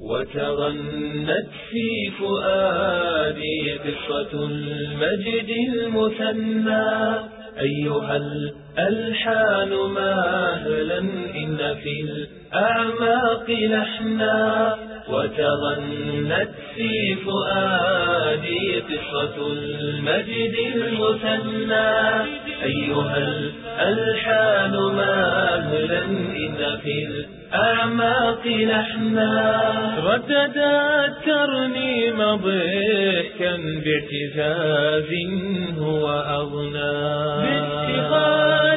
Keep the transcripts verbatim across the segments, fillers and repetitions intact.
وتغنت في فؤادي قصة المجد المثنى. أيها الألحان مهلا إن في الأعماق لحنا، وتغنت في فؤادي قصة المجد المثنى. أيها الألحان مهلا إن في الأعماق لحنا، رددت ترنيم ضحكا باعتزاز هو أغنى. بافتخار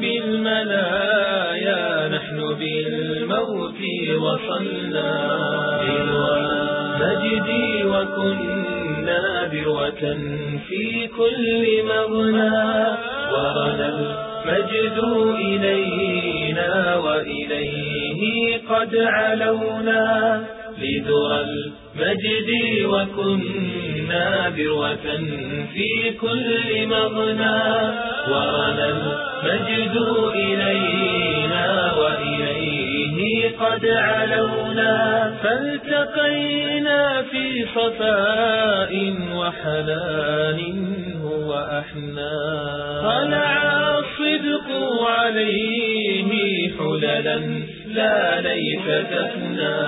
بالمنايا نحن بالموت وصلنا إلى المجد، وكنا ذروة في كل مغنى. ورنا المجد إلينا وإليه قد علونا لذرى المجد، وكنا ذروة في كل مغنى. ورنا المجد إلينا وإليه قد علونا، فالتقينا في صفاء وحنان هو أحنى. طلع الصدق عليه حللا لا ليس تفنى.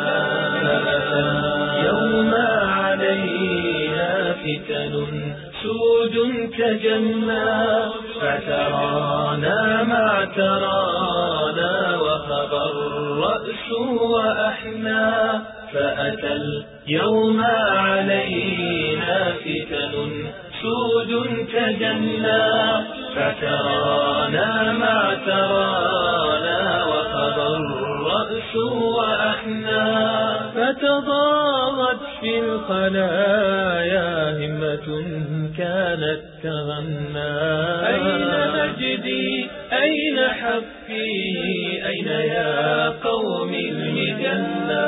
يوم علينا فتن سود تجمع، فترانا ما ترانا وخبى الرأس وأحنى. فأتى اليوم علينا فتن سود تجنى، فترانا ما ترانا وخبى الرأس وأحنى. فتضاغت في الخلايا همة كانت تغنى. أين مجدي أين حقي أين يا قوم المجنى.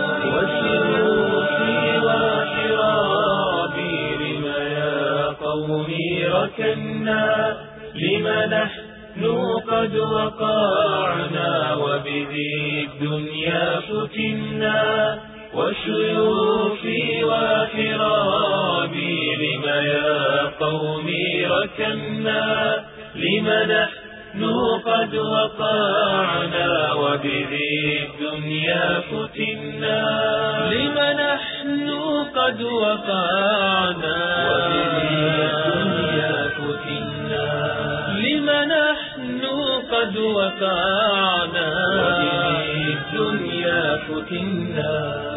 وسيوفي وحرابي لم يا قومي ركنا، لم نحن قد وقعنا وبذي الدنيا فتنا. وسيوفي وحرابي لم يا قومي ركنا، لم نحن قد وقعنا وبذي الدنيا فتنا. لم نحن قد وقعنا وبذي الدنيا فتنا. لم نحن قد وقعنا وبذي الدنيا فتنا.